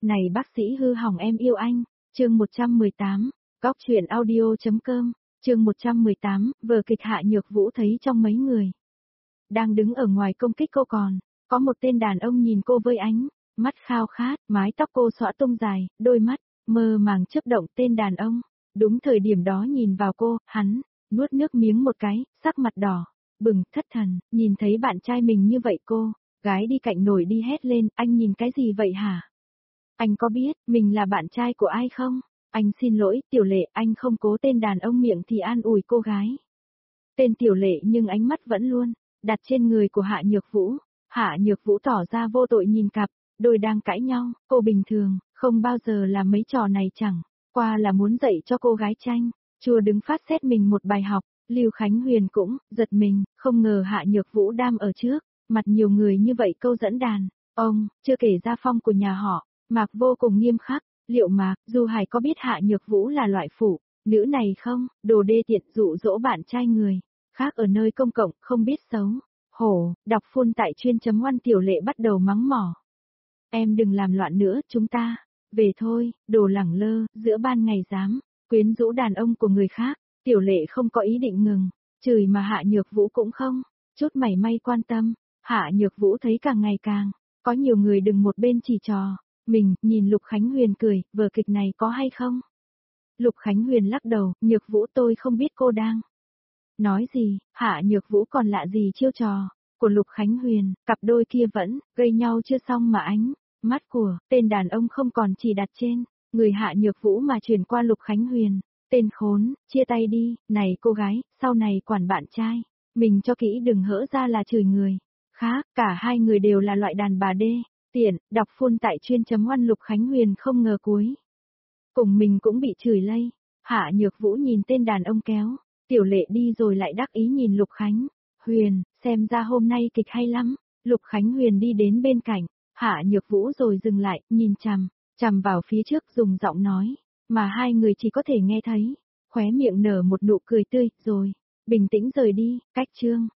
Này bác sĩ hư hỏng em yêu anh, chương 118, Góc truyện audio.com, chương 118, vở kịch Hạ Nhược Vũ thấy trong mấy người. Đang đứng ở ngoài công kích cô còn, có một tên đàn ông nhìn cô với ánh mắt khao khát, mái tóc cô xõa tung dài, đôi mắt, mơ màng chớp động tên đàn ông. Đúng thời điểm đó nhìn vào cô, hắn, nuốt nước miếng một cái, sắc mặt đỏ, bừng, thất thần, nhìn thấy bạn trai mình như vậy cô, gái đi cạnh nổi đi hét lên, anh nhìn cái gì vậy hả? Anh có biết, mình là bạn trai của ai không? Anh xin lỗi, Tiểu Lệ, anh không cố tên đàn ông miệng thì an ủi cô gái. Tên Tiểu Lệ nhưng ánh mắt vẫn luôn, đặt trên người của Hạ Nhược Vũ. Hạ Nhược Vũ tỏ ra vô tội nhìn cặp, đôi đang cãi nhau, cô bình thường, không bao giờ làm mấy trò này chẳng, qua là muốn dạy cho cô gái tranh, chùa đứng phát xét mình một bài học, Lưu Khánh Huyền cũng, giật mình, không ngờ Hạ Nhược Vũ đam ở trước, mặt nhiều người như vậy câu dẫn đàn, ông, chưa kể gia phong của nhà họ. Mạc vô cùng nghiêm khắc, liệu Mạc, Du Hải có biết Hạ Nhược Vũ là loại phụ nữ này không, đồ đê tiện dụ dỗ bạn trai người khác ở nơi công cộng, không biết xấu hổ, đọc phun tại chuyên.oan Tiểu Lệ bắt đầu mắng mỏ. Em đừng làm loạn nữa, chúng ta, về thôi, đồ lẳng lơ, giữa ban ngày dám, quyến rũ đàn ông của người khác, Tiểu Lệ không có ý định ngừng, chửi mà Hạ Nhược Vũ cũng không, chút mảy may quan tâm, Hạ Nhược Vũ thấy càng ngày càng, có nhiều người đừng một bên chỉ trò. Mình, nhìn Lục Khánh Huyền cười, vở kịch này có hay không? Lục Khánh Huyền lắc đầu, Nhược Vũ tôi không biết cô đang nói gì, Hạ Nhược Vũ còn lạ gì chiêu trò của Lục Khánh Huyền, cặp đôi kia vẫn gây nhau chưa xong mà ánh mắt của tên đàn ông không còn chỉ đặt trên người Hạ Nhược Vũ mà chuyển qua Lục Khánh Huyền. Tên khốn, chia tay đi, này cô gái, sau này quản bạn trai, mình cho kỹ đừng hỡ ra là chửi người khác, cả hai người đều là loại đàn bà đê. Tiện, đọc phun tại chuyên.oan Lục Khánh Huyền không ngờ cuối cùng mình cũng bị chửi lây. Hạ Nhược Vũ nhìn tên đàn ông kéo Tiểu Lệ đi rồi lại đắc ý nhìn Lục Khánh Huyền, xem ra hôm nay kịch hay lắm. Lục Khánh Huyền đi đến bên cạnh Hạ Nhược Vũ rồi dừng lại, nhìn chằm vào phía trước dùng giọng nói mà hai người chỉ có thể nghe thấy, khóe miệng nở một nụ cười tươi, rồi bình tĩnh rời đi. Cách chương